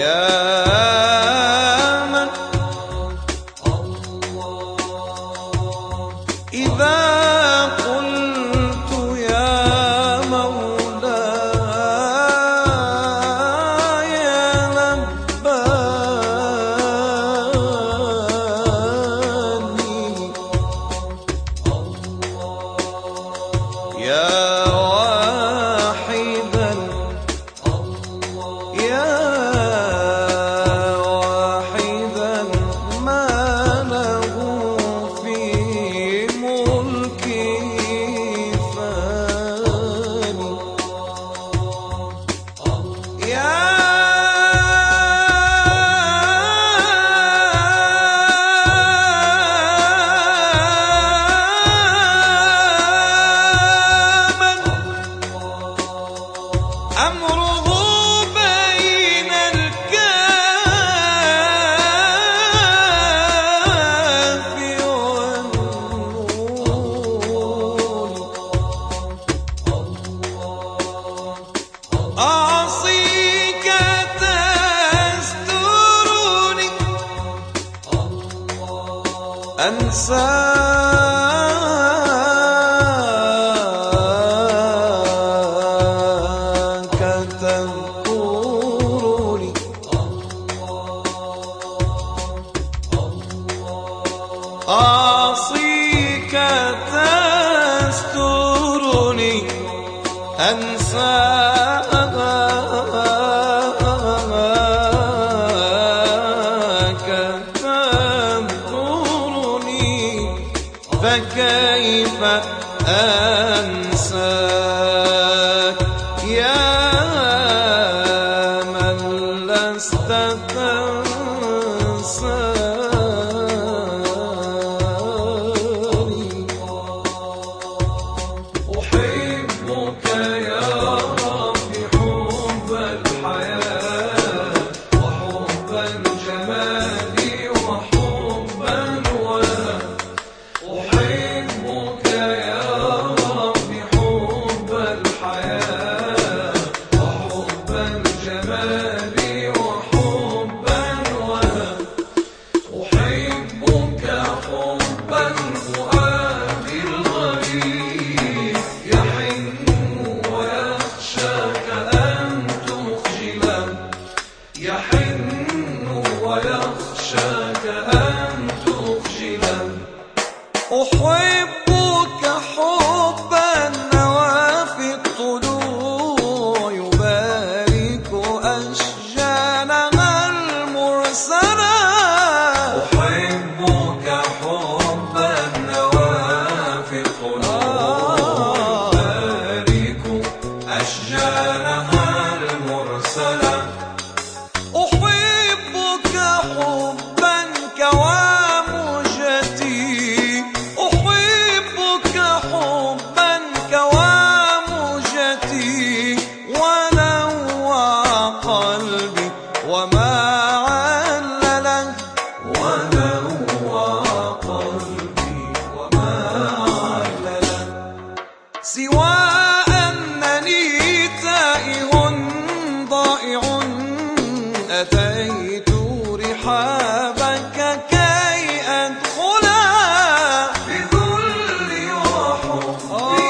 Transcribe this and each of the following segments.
من إذا قلت يا مولاي لباني يا واحدا ما له في ملكي فاني يا من أمره بين الكاف والنون أعصيك تسترني أنساك تذكرني أعصيك تسترني أنساك تذكرني فكيف أنساك يا من لست تنساني أحبك يا رب حب الحياة وحب الجمال وحب الولاء أحبك يا رب حب الحياة وحب الجمال وحب الولاء أحبك حب الفؤاد الغريب يحن ويخشاك أن تخجلا يحن ويخشاك أن تخجلا أحبك حبا نوى في الطلوع يبارك أشجانها المرسلة أحبك حبا نوى في الطلوع يبارك أشجانها المرسلة أحبك حبا كوامجتي أحبك حبا كوامجتي ونوع قلبي وما علله ونوع قلبي وما علله سوى أنني تائه ضائع أتيت رحابك كي أدخلا بذلي وحبي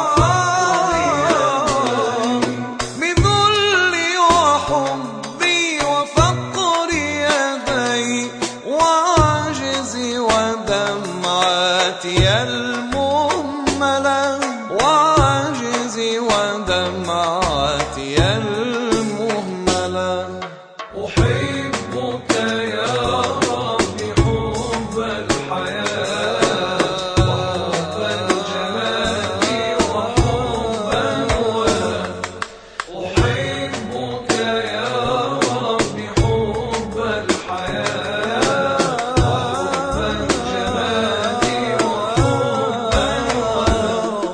بذلي وحبي وفقر يدي وعجزي ودمعتي المهملة وعجزي ودمعتي المهملة أحبك يا رب حب الحياة وحب الجمال وحب الولاء أحبك يا رب حب الحياة وحب الجمال وحب الولاء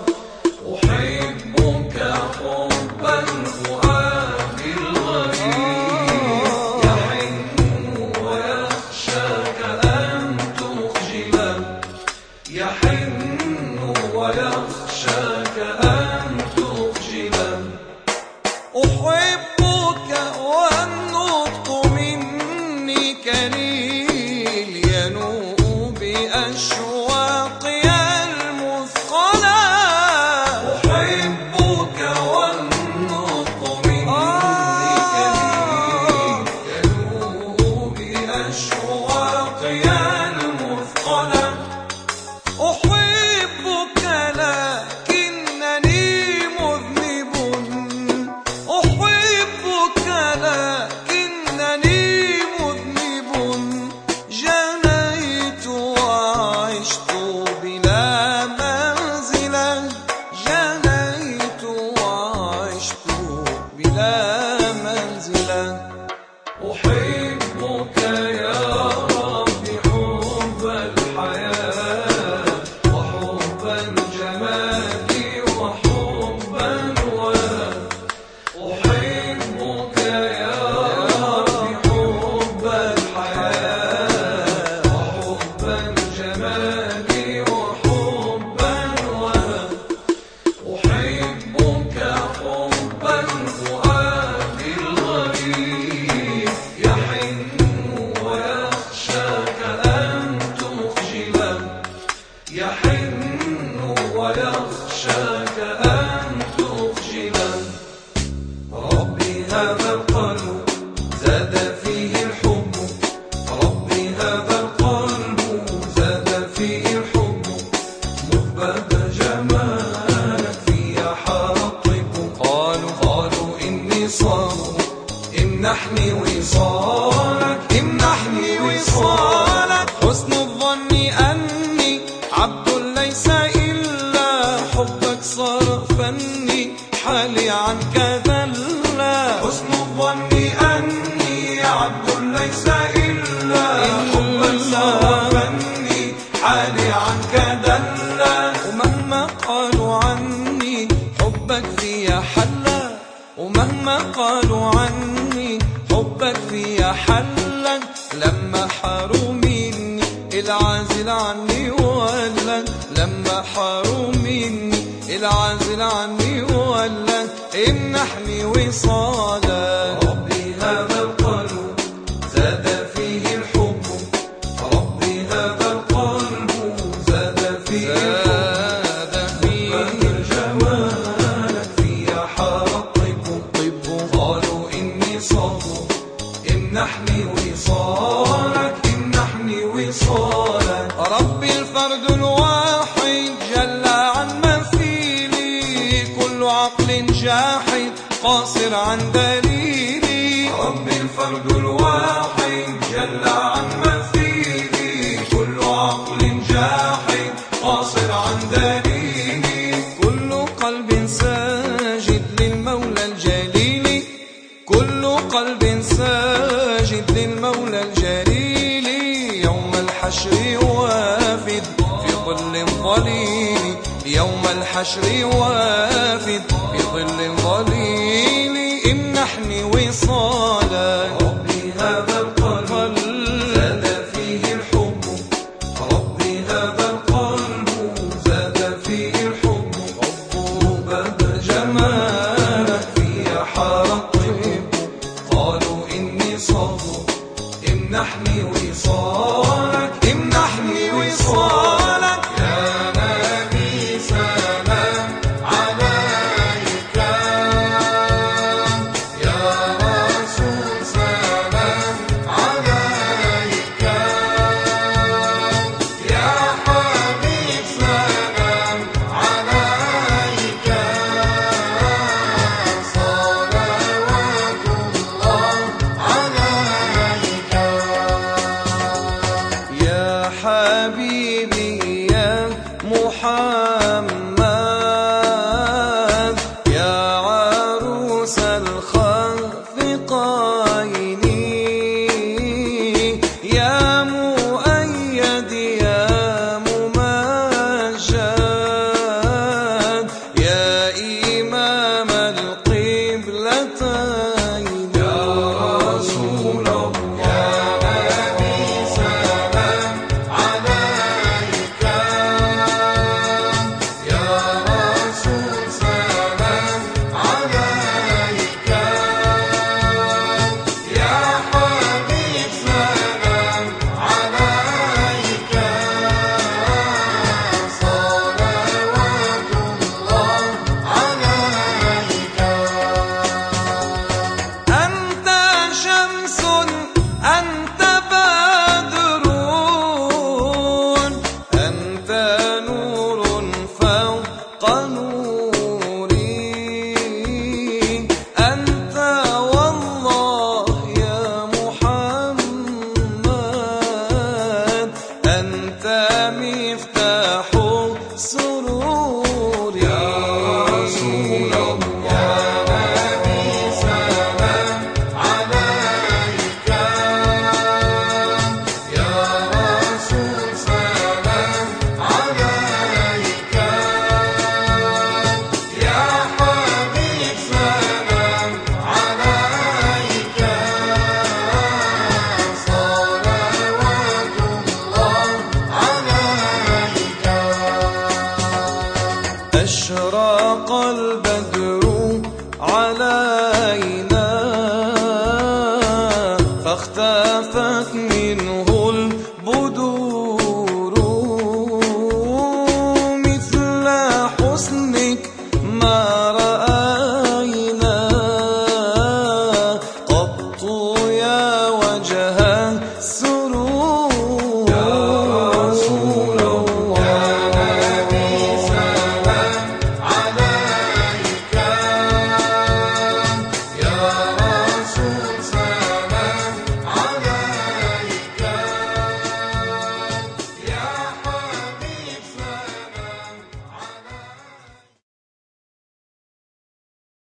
أحبك حب الفؤاد الغريب يحن أحبك يا ربي حب الحياة وحب الجمال وحب الولد. أحبك يا ربي حب الحياة وحب الجمال وحب الولد. أحبك حب الفؤاد الغريب يحن ويخشاك أن تخجلا، يحن ويخشاك أن تخجلا. ربي هذا القلب زاد فيه الحب، ربي هذا القلب زاد فيه الحب. مهبب جمالك في حار الطب. قالوا إني صار امنحني وصالك، امنحني وصالك. حسن الظن أني عبد ليس إلا حبك صار فني، حالي عنك ذلا. حسن الظن أني عبد ليس إلا حبك صار فني، حالي عنك ذلا. ومهما قالوا عني حبك في حلا، ومهما قالوا عني حبك في حلا. لما حاروا مني العازل عني ولا، لما حاروا مني العازل عني ولا. امنحني وصالا. ربي هذا القلب زاد فيه الحب، ربي هذا القلب زاد فيه الحب. جمالك في حار الطب. قالوا إني صبر امنحني وصالك، امنحني وصالك. ربي الفرد الواحد جل عن مثيلي، كل عقل جاحد قاصر عن دليلي. ربي الفرد الواحد جل عن مثيلي، كل عقل جاحد قاصر عن دليلي. كل قلب ساجد للمولى الجليل، كل قلب ساجد للمولى الجليل. يوم الحشر وافد في ظل ظليل، يوم الحشر وافد في ظل ظليل. امنحني وصالا. ربي هذا القلب زاد فيه الحب، ربي هذا القلب زاد فيه الحب. مهبب جمالك في حار الطب. قالوا إني صبر امنحني وصالك، امنحني وصالك. يا نبي سلام عليك، يا رسول سلام عليك، يا حبيب سلام عليك. صلوات الله عليك. اختفت من